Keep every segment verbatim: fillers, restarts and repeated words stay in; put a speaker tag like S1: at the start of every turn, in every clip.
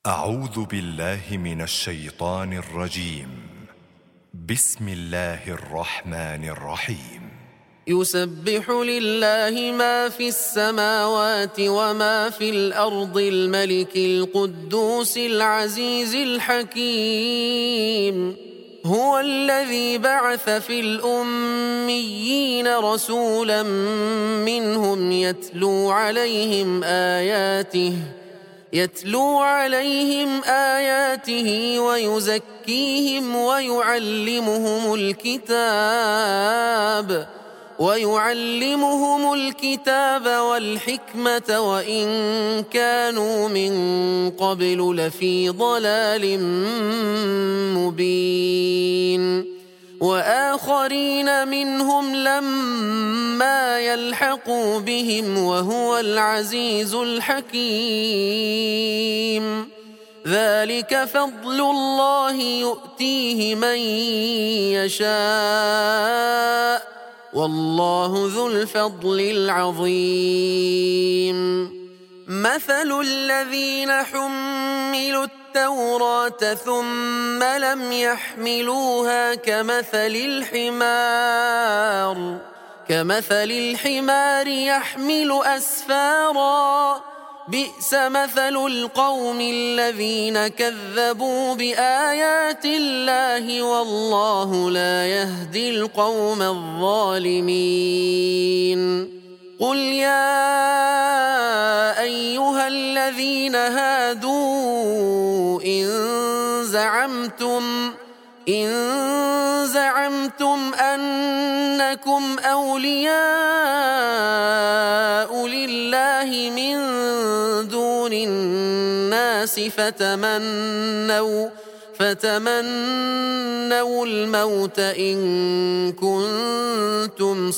S1: أعوذ بالله من الشيطان الرجيم. بسم الله الرحمن الرحيم.
S2: يسبح لله ما في السماوات وما في الأرض الملك القدوس العزيز الحكيم. هو الذي بعث في الأميين رسولا منهم يتلو عليهم آياته يتلو عليهم آياته ويزكيهم ويعلمهم الكتاب ويعلمهم الكتاب والحكمة وإن كانوا من قبل لفي ضلال مبين. وآخرين منهم لما يلحقوا بهم وهو العزيز الحكيم. ذلك فضل الله يؤتيه من يشاء والله ذو الفضل العظيم. مثل الذين حملوا التوراة ثم لم يحملوها كمثل الحمار كمثل الحمار يحمل أسفارا بئس مثل القوم الذين كذبوا بآيات الله والله لا يهدي القوم الظالمين. قل يا أيها الذين هادوا إن زعمتم إن زعمتم أنكم أولياء لله من دون الناس فتمنوا فتمنوا الموت إن كنتم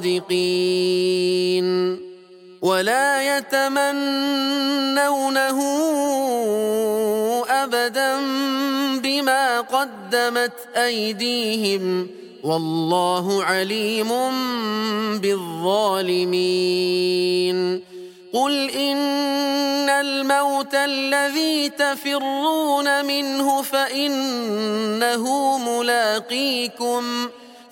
S2: صادقين ولا يتمنونه أبدا بما قدمت أيديهم والله عليم بالظالمين. قل إن الموت الذي تفرون منه فإنه ملاقيكم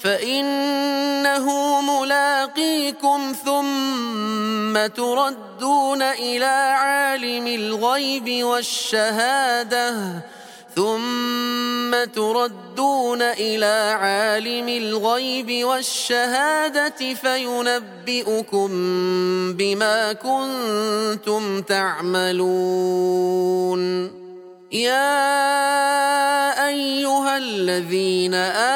S2: فإنه ملاقيكم ثم تردون إلى عالم الغيب والشهادة ثم تردون إلى عالم الغيب والشهادة فينبئكم بما كنتم تعملون. يا أيها الذين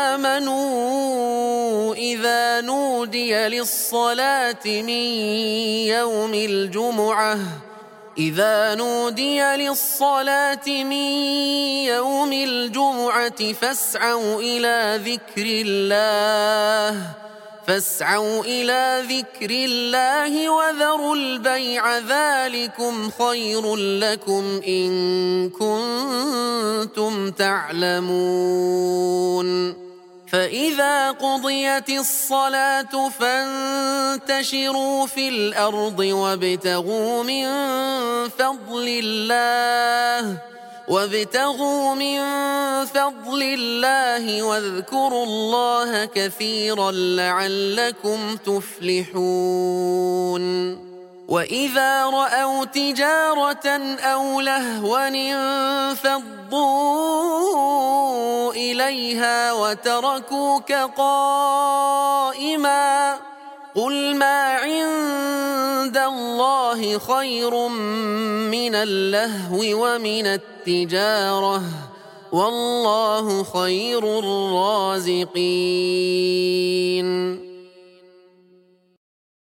S2: آمنوا إذا نودي للصلاة من يوم الجمعة إذا نودي للصلاة من يوم الجمعة فاسعوا إلى ذكر الله فاسعوا إلى ذكر الله وذروا البيع ذلكم خير لكم إن كنتم تعلمون. فإذا قضيت الصلاة فانتشروا في الأرض وابتغوا من فضل الله وابتغوا من فضل الله واذكروا الله كثيرا لعلكم تفلحون. وإذا رأوا تجارة أو لهوا انفضوا إليها وتركوك قائما قل ما عند الله خير من اللهو ومن التجارة والله خير الرازقين.